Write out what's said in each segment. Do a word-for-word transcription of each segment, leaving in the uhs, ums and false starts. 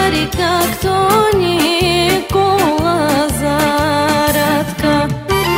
мари, както Никола Зарадка.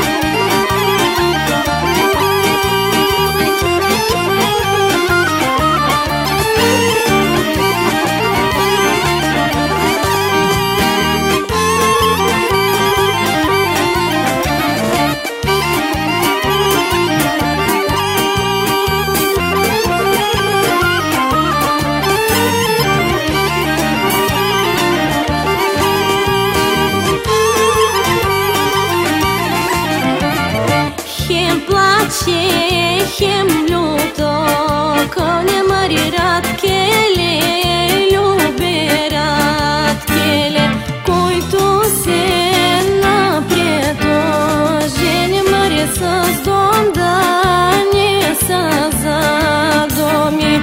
Хем плаче, хем люто, коня мари радкеле, любе радкеле, който се напрето, жени мари с дом, да не са за доми.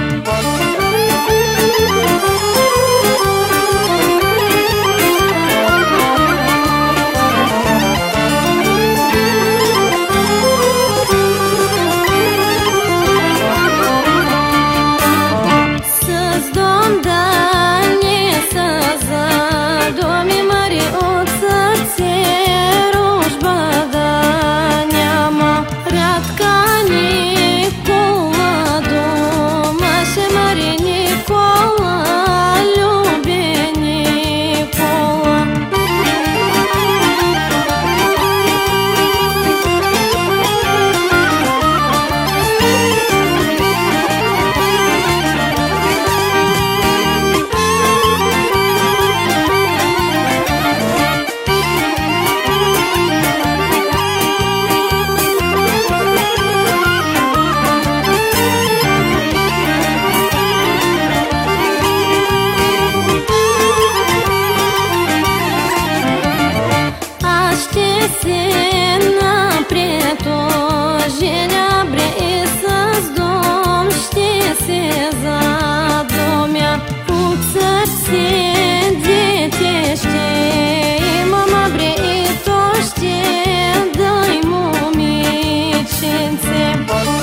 Се напрето, женя бре и с дом ще се задомя. От сърце дете ще имам, бре и то ще дай момиченце.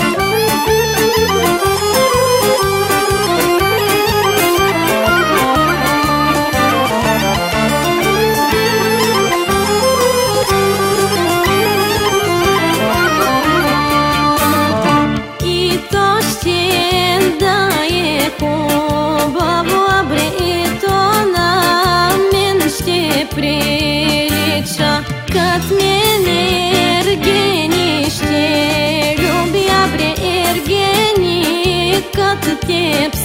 Хубаво, бре и то на мен ще прилича, кът мен Ергени ще любя, бре Ергени, кът теб